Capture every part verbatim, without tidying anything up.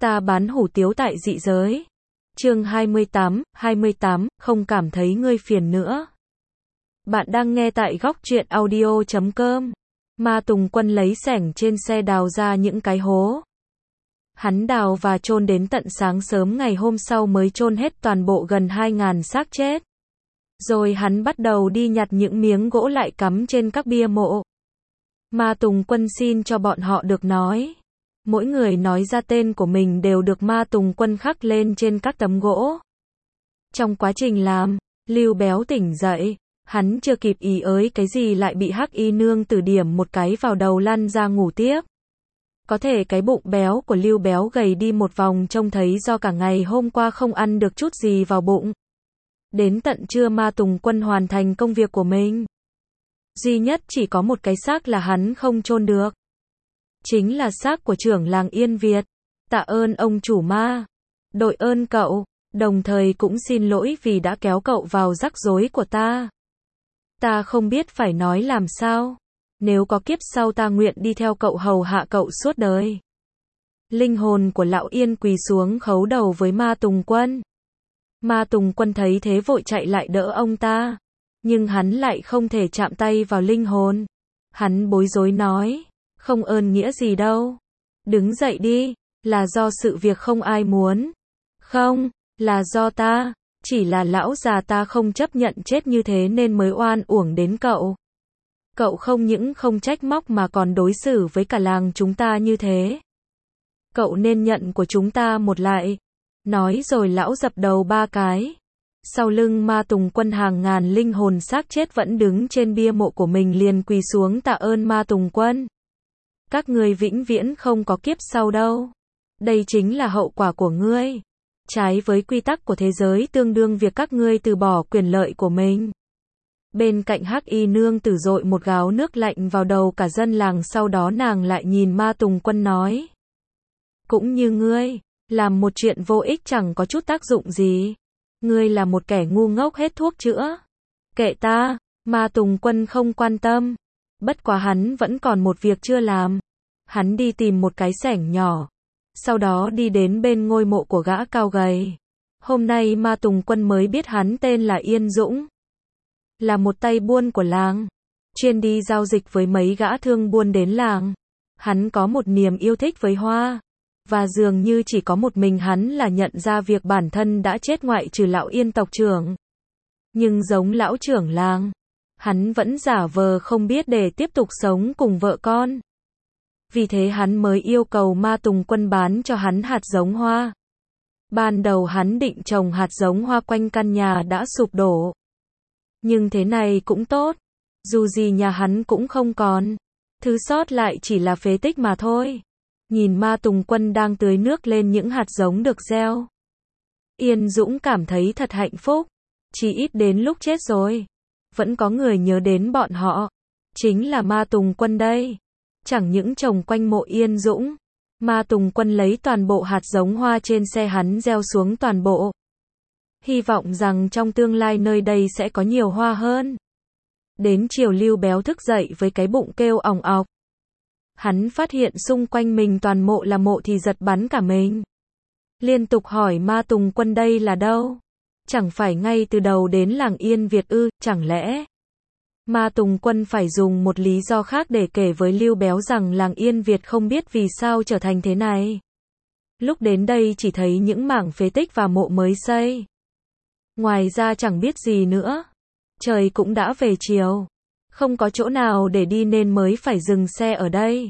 Ta bán hủ tiếu tại dị giới. Chương hai mươi tám, hai mươi tám, không cảm thấy ngươi phiền nữa. Bạn đang nghe tại góc truyện audio chấm com. Ma Tùng Quân lấy xẻng trên xe đào ra những cái hố. Hắn đào và chôn đến tận sáng sớm ngày hôm sau mới chôn hết toàn bộ gần hai ngàn xác chết. Rồi hắn bắt đầu đi nhặt những miếng gỗ lại cắm trên các bia mộ. Ma Tùng Quân xin cho bọn họ được nói. Mỗi người nói ra tên của mình đều được Ma Tùng Quân khắc lên trên các tấm gỗ. Trong quá trình làm, Lưu Béo tỉnh dậy, hắn chưa kịp ý ới cái gì lại bị Hắc Y Nương Tử điểm một cái vào đầu lăn ra ngủ tiếp. Có thể cái bụng béo của Lưu Béo gầy đi một vòng trông thấy do cả ngày hôm qua không ăn được chút gì vào bụng. Đến tận trưa Ma Tùng Quân hoàn thành công việc của mình. Duy nhất chỉ có một cái xác là hắn không chôn được. Chính là xác của trưởng làng Yên Việt. Tạ ơn ông chủ Ma. Đội ơn cậu, đồng thời cũng xin lỗi vì đã kéo cậu vào rắc rối của ta. Ta không biết phải nói làm sao. Nếu có kiếp sau ta nguyện đi theo cậu hầu hạ cậu suốt đời. Linh hồn của lão Yên quỳ xuống khấu đầu với Ma Tùng Quân. Ma Tùng Quân thấy thế vội chạy lại đỡ ông ta. Nhưng hắn lại không thể chạm tay vào linh hồn. Hắn bối rối nói. Không ơn nghĩa gì đâu. Đứng dậy đi. Là do sự việc không ai muốn. Không, là do ta. Chỉ là lão già ta không chấp nhận chết như thế nên mới oan uổng đến cậu. Cậu không những không trách móc mà còn đối xử với cả làng chúng ta như thế. Cậu nên nhận của chúng ta một lại. Nói rồi lão dập đầu ba cái. Sau lưng Ma Tùng Quân hàng ngàn linh hồn xác chết vẫn đứng trên bia mộ của mình liền quỳ xuống tạ ơn Ma Tùng Quân. Các ngươi vĩnh viễn không có kiếp sau đâu. Đây chính là hậu quả của ngươi. Trái với quy tắc của thế giới tương đương việc các ngươi từ bỏ quyền lợi của mình. Bên cạnh Hắc Y Nương Tử dội một gáo nước lạnh vào đầu cả dân làng, sau đó nàng lại nhìn Ma Tùng Quân nói. Cũng như ngươi, làm một chuyện vô ích chẳng có chút tác dụng gì. Ngươi là một kẻ ngu ngốc hết thuốc chữa. Kệ ta, Ma Tùng Quân không quan tâm. Bất quá hắn vẫn còn một việc chưa làm. Hắn đi tìm một cái xẻng nhỏ. Sau đó đi đến bên ngôi mộ của gã cao gầy. Hôm nay Ma Tùng Quân mới biết hắn tên là Yên Dũng. Là một tay buôn của làng. Chuyên đi giao dịch với mấy gã thương buôn đến làng. Hắn có một niềm yêu thích với hoa. Và dường như chỉ có một mình hắn là nhận ra việc bản thân đã chết ngoại trừ lão Yên tộc trưởng. Nhưng giống lão trưởng làng, hắn vẫn giả vờ không biết để tiếp tục sống cùng vợ con. Vì thế hắn mới yêu cầu Ma Tùng Quân bán cho hắn hạt giống hoa. Ban đầu hắn định trồng hạt giống hoa quanh căn nhà đã sụp đổ. Nhưng thế này cũng tốt. Dù gì nhà hắn cũng không còn. Thứ sót lại chỉ là phế tích mà thôi. Nhìn Ma Tùng Quân đang tưới nước lên những hạt giống được gieo. Yên Dũng cảm thấy thật hạnh phúc. Chỉ ít đến lúc chết rồi. Vẫn có người nhớ đến bọn họ. Chính là Ma Tùng Quân đây. Chẳng những trồng quanh mộ Yên Dũng. Ma Tùng Quân lấy toàn bộ hạt giống hoa trên xe hắn gieo xuống toàn bộ. Hy vọng rằng trong tương lai nơi đây sẽ có nhiều hoa hơn. Đến chiều Lưu Béo thức dậy với cái bụng kêu òng ọc. Hắn phát hiện xung quanh mình toàn mộ là mộ thì giật bắn cả mình. Liên tục hỏi Ma Tùng Quân đây là đâu? Chẳng phải ngay từ đầu đến làng Yên Việt ư, chẳng lẽ? Ma Tùng Quân phải dùng một lý do khác để kể với Lưu Béo rằng làng Yên Việt không biết vì sao trở thành thế này. Lúc đến đây chỉ thấy những mảng phế tích và mộ mới xây. Ngoài ra chẳng biết gì nữa. Trời cũng đã về chiều. Không có chỗ nào để đi nên mới phải dừng xe ở đây.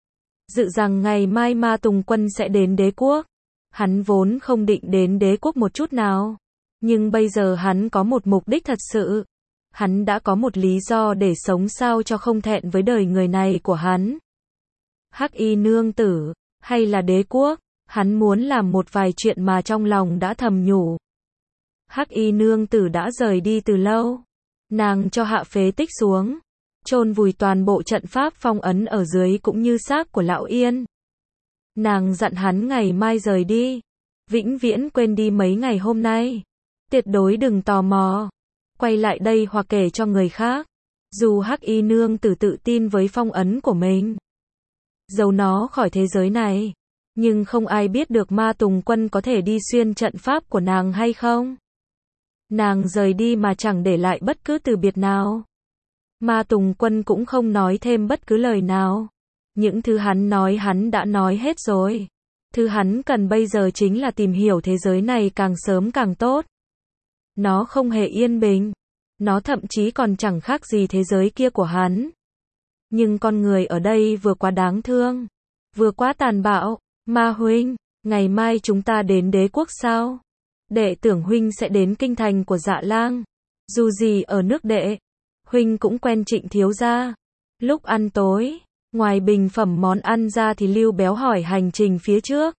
Dự rằng ngày mai Ma Tùng Quân sẽ đến đế quốc. Hắn vốn không định đến đế quốc một chút nào. Nhưng bây giờ hắn có một mục đích thật sự. Hắn đã có một lý do để sống sao cho không thẹn với đời người này của hắn. Hắc Y Nương Tử, hay là đế quốc, hắn muốn làm một vài chuyện mà trong lòng đã thầm nhủ. Hắc Y Nương Tử đã rời đi từ lâu. Nàng cho hạ phế tích xuống. Chôn vùi toàn bộ trận pháp phong ấn ở dưới cũng như xác của lão Yên. Nàng dặn hắn ngày mai rời đi. Vĩnh viễn quên đi mấy ngày hôm nay. Tuyệt đối đừng tò mò. Quay lại đây hoặc kể cho người khác. Dù Hắc Y Nương Tử tự tin với phong ấn của mình. Giấu nó khỏi thế giới này. Nhưng không ai biết được Ma Tùng Quân có thể đi xuyên trận pháp của nàng hay không. Nàng rời đi mà chẳng để lại bất cứ từ biệt nào. Ma Tùng Quân cũng không nói thêm bất cứ lời nào. Những thứ hắn nói hắn đã nói hết rồi. Thứ hắn cần bây giờ chính là tìm hiểu thế giới này càng sớm càng tốt. Nó không hề yên bình. Nó thậm chí còn chẳng khác gì thế giới kia của hắn. Nhưng con người ở đây vừa quá đáng thương, vừa quá tàn bạo. Ma huynh, ngày mai chúng ta đến đế quốc sao? Đệ tưởng huynh sẽ đến kinh thành của Dạ Lang. Dù gì ở nước đệ, huynh cũng quen Trịnh thiếu gia. Lúc ăn tối, ngoài bình phẩm món ăn ra thì Lưu Béo hỏi hành trình phía trước.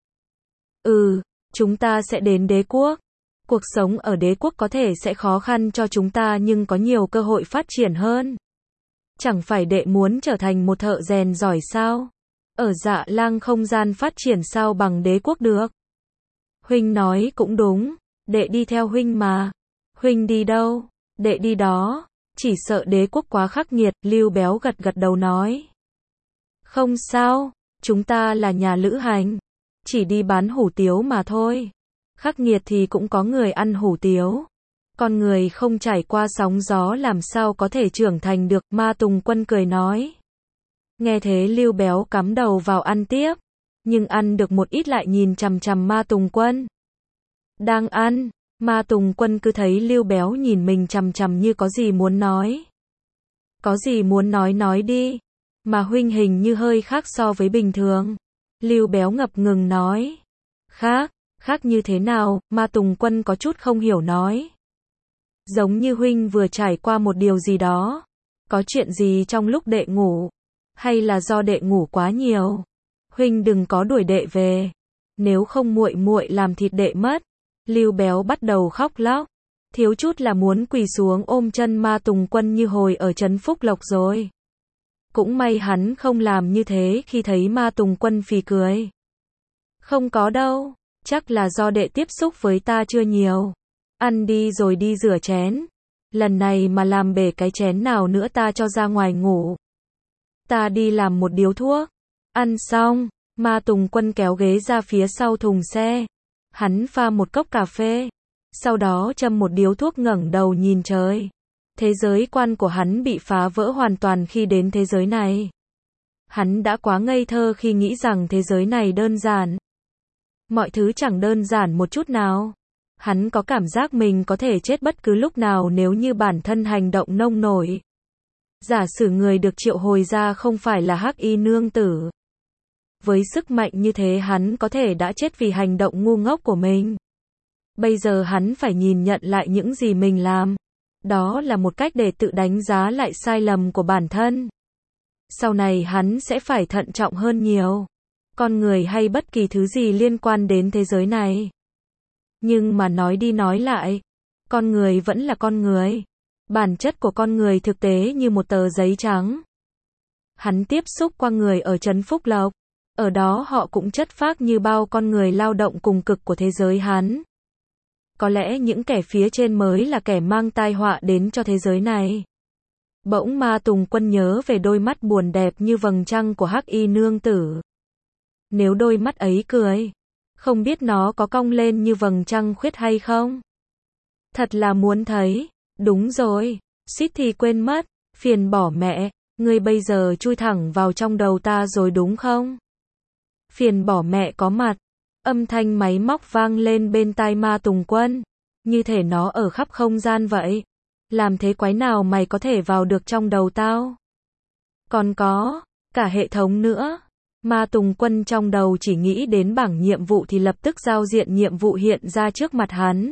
Ừ, chúng ta sẽ đến đế quốc. Cuộc sống ở đế quốc có thể sẽ khó khăn cho chúng ta nhưng có nhiều cơ hội phát triển hơn. Chẳng phải đệ muốn trở thành một thợ rèn giỏi sao? Ở Dạ Lang không gian phát triển sao bằng đế quốc được? Huynh nói cũng đúng, đệ đi theo huynh mà. Huynh đi đâu? Đệ đi đó. Chỉ sợ đế quốc quá khắc nghiệt, Lưu Béo gật gật đầu nói. Không sao, chúng ta là nhà lữ hành. Chỉ đi bán hủ tiếu mà thôi. Khắc nghiệt thì cũng có người ăn hủ tiếu. Con người không trải qua sóng gió làm sao có thể trưởng thành được, Ma Tùng Quân cười nói. Nghe thế Lưu Béo cắm đầu vào ăn tiếp. Nhưng ăn được một ít lại nhìn chằm chằm Ma Tùng Quân. Đang ăn, Ma Tùng Quân cứ thấy Lưu Béo nhìn mình chằm chằm như có gì muốn nói. Có gì muốn nói nói đi. Mà huynh hình như hơi khác so với bình thường. Lưu Béo ngập ngừng nói. Khác, khác như thế nào? Ma Tùng Quân có chút không hiểu nói. Giống như huynh vừa trải qua một điều gì đó. Có chuyện gì trong lúc đệ ngủ? Hay là do đệ ngủ quá nhiều? Huynh đừng có đuổi đệ về. Nếu không muội muội làm thịt đệ mất. Lưu Béo bắt đầu khóc lóc. Thiếu chút là muốn quỳ xuống ôm chân Ma Tùng Quân như hồi ở trấn Phúc Lộc rồi. Cũng may hắn không làm như thế khi thấy Ma Tùng Quân phì cười. Không có đâu, chắc là do đệ tiếp xúc với ta chưa nhiều. Ăn đi rồi đi rửa chén. Lần này mà làm bể cái chén nào nữa ta cho ra ngoài ngủ. Ta đi làm một điếu thuốc. Ăn xong, Ma Tùng Quân kéo ghế ra phía sau thùng xe. Hắn pha một cốc cà phê. Sau đó châm một điếu thuốc ngẩng đầu nhìn trời. Thế giới quan của hắn bị phá vỡ hoàn toàn khi đến thế giới này. Hắn đã quá ngây thơ khi nghĩ rằng thế giới này đơn giản. Mọi thứ chẳng đơn giản một chút nào. Hắn có cảm giác mình có thể chết bất cứ lúc nào nếu như bản thân hành động nông nổi. Giả sử người được triệu hồi ra không phải là Hắc Y nương tử. Với sức mạnh như thế hắn có thể đã chết vì hành động ngu ngốc của mình. Bây giờ hắn phải nhìn nhận lại những gì mình làm. Đó là một cách để tự đánh giá lại sai lầm của bản thân. Sau này hắn sẽ phải thận trọng hơn nhiều. Con người hay bất kỳ thứ gì liên quan đến thế giới này. Nhưng mà nói đi nói lại, con người vẫn là con người. Bản chất của con người thực tế như một tờ giấy trắng. Hắn tiếp xúc qua người ở trấn Phúc Lộc. Ở đó họ cũng chất phác như bao con người lao động cùng cực của thế giới hắn. Có lẽ những kẻ phía trên mới là kẻ mang tai họa đến cho thế giới này. Bỗng Ma Tùng Quân nhớ về đôi mắt buồn đẹp như vầng trăng của Hắc Y nương tử. Nếu đôi mắt ấy cười, không biết nó có cong lên như vầng trăng khuyết hay không? Thật là muốn thấy. Đúng rồi, suýt thì quên mất. Phiền bỏ mẹ, ngươi bây giờ chui thẳng vào trong đầu ta rồi đúng không? Phiền bỏ mẹ có mặt. Âm thanh máy móc vang lên bên tai Ma Tùng Quân. Như thể nó ở khắp không gian vậy. Làm thế quái nào mày có thể vào được trong đầu tao? Còn có, cả hệ thống nữa. Ma Tùng Quân trong đầu chỉ nghĩ đến bảng nhiệm vụ thì lập tức giao diện nhiệm vụ hiện ra trước mặt hắn.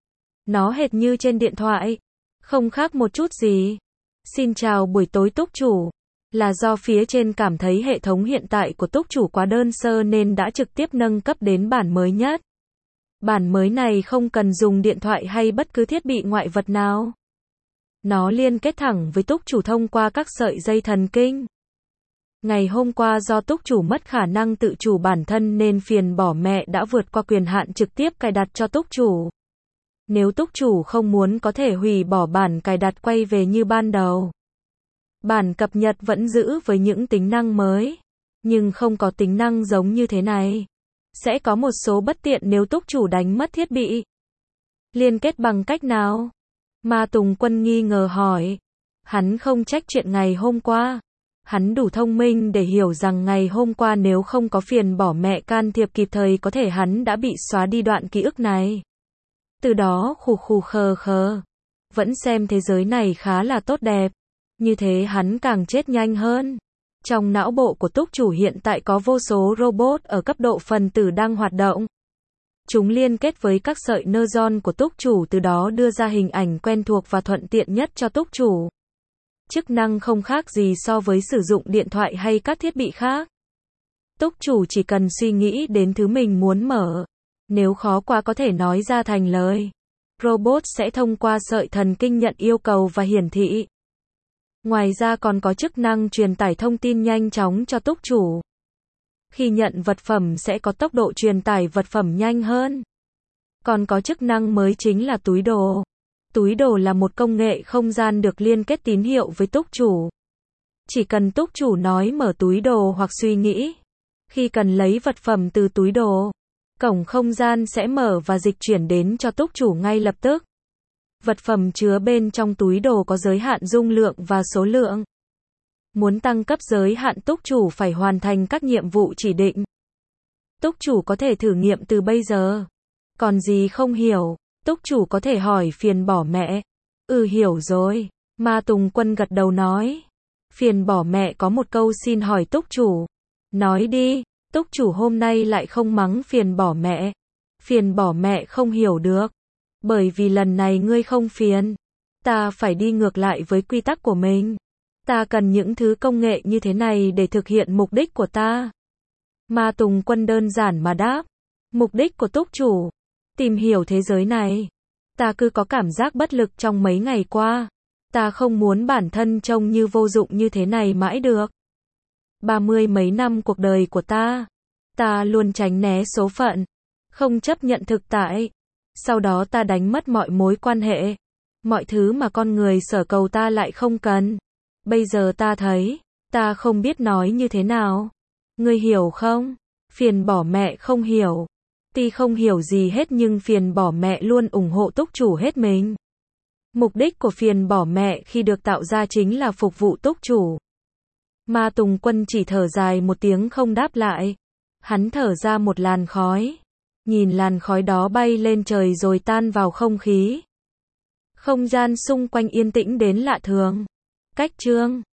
Nó hệt như trên điện thoại. Không khác một chút gì. Xin chào buổi tối túc chủ. Là do phía trên cảm thấy hệ thống hiện tại của túc chủ quá đơn sơ nên đã trực tiếp nâng cấp đến bản mới nhất. Bản mới này không cần dùng điện thoại hay bất cứ thiết bị ngoại vật nào. Nó liên kết thẳng với túc chủ thông qua các sợi dây thần kinh. Ngày hôm qua do túc chủ mất khả năng tự chủ bản thân nên phiền bỏ mẹ đã vượt qua quyền hạn trực tiếp cài đặt cho túc chủ. Nếu túc chủ không muốn có thể hủy bỏ bản cài đặt quay về như ban đầu. Bản cập nhật vẫn giữ với những tính năng mới, nhưng không có tính năng giống như thế này. Sẽ có một số bất tiện nếu túc chủ đánh mất thiết bị. Liên kết bằng cách nào? Ma Tùng Quân nghi ngờ hỏi. Hắn không trách chuyện ngày hôm qua. Hắn đủ thông minh để hiểu rằng ngày hôm qua nếu không có phiền bỏ mẹ can thiệp kịp thời có thể hắn đã bị xóa đi đoạn ký ức này. Từ đó khù khù khờ khờ. Vẫn xem thế giới này khá là tốt đẹp. Như thế hắn càng chết nhanh hơn. Trong não bộ của túc chủ hiện tại có vô số robot ở cấp độ phần tử đang hoạt động. Chúng liên kết với các sợi neuron của túc chủ từ đó đưa ra hình ảnh quen thuộc và thuận tiện nhất cho túc chủ. Chức năng không khác gì so với sử dụng điện thoại hay các thiết bị khác. Túc chủ chỉ cần suy nghĩ đến thứ mình muốn mở. Nếu khó quá có thể nói ra thành lời. Robot sẽ thông qua sợi thần kinh nhận yêu cầu và hiển thị. Ngoài ra còn có chức năng truyền tải thông tin nhanh chóng cho túc chủ. Khi nhận vật phẩm sẽ có tốc độ truyền tải vật phẩm nhanh hơn. Còn có chức năng mới chính là túi đồ. Túi đồ là một công nghệ không gian được liên kết tín hiệu với túc chủ. Chỉ cần túc chủ nói mở túi đồ hoặc suy nghĩ. Khi cần lấy vật phẩm từ túi đồ, cổng không gian sẽ mở và dịch chuyển đến cho túc chủ ngay lập tức. Vật phẩm chứa bên trong túi đồ có giới hạn dung lượng và số lượng. Muốn tăng cấp giới hạn túc chủ phải hoàn thành các nhiệm vụ chỉ định. Túc chủ có thể thử nghiệm từ bây giờ. Còn gì không hiểu, túc chủ có thể hỏi phiền bỏ mẹ. Ừ hiểu rồi. Ma Tùng Quân gật đầu nói. Phiền bỏ mẹ có một câu xin hỏi túc chủ. Nói đi, túc chủ hôm nay lại không mắng phiền bỏ mẹ. Phiền bỏ mẹ không hiểu được. Bởi vì lần này ngươi không phiền. Ta phải đi ngược lại với quy tắc của mình. Ta cần những thứ công nghệ như thế này để thực hiện mục đích của ta. Ma Tùng Quân đơn giản mà đáp. Mục đích của túc chủ. Tìm hiểu thế giới này. Ta cứ có cảm giác bất lực trong mấy ngày qua. Ta không muốn bản thân trông như vô dụng như thế này mãi được. Ba mươi mấy năm cuộc đời của ta. Ta luôn tránh né số phận. Không chấp nhận thực tại. Sau đó ta đánh mất mọi mối quan hệ. Mọi thứ mà con người sở cầu ta lại không cần. Bây giờ ta thấy, ta không biết nói như thế nào. Ngươi hiểu không? Phiền bỏ mẹ không hiểu. Ti không hiểu gì hết nhưng phiền bỏ mẹ luôn ủng hộ túc chủ hết mình. Mục đích của phiền bỏ mẹ khi được tạo ra chính là phục vụ túc chủ. Ma Tùng Quân chỉ thở dài một tiếng không đáp lại. Hắn thở ra một làn khói. Nhìn làn khói đó bay lên trời rồi tan vào không khí. Không gian xung quanh yên tĩnh đến lạ thường. Cách chương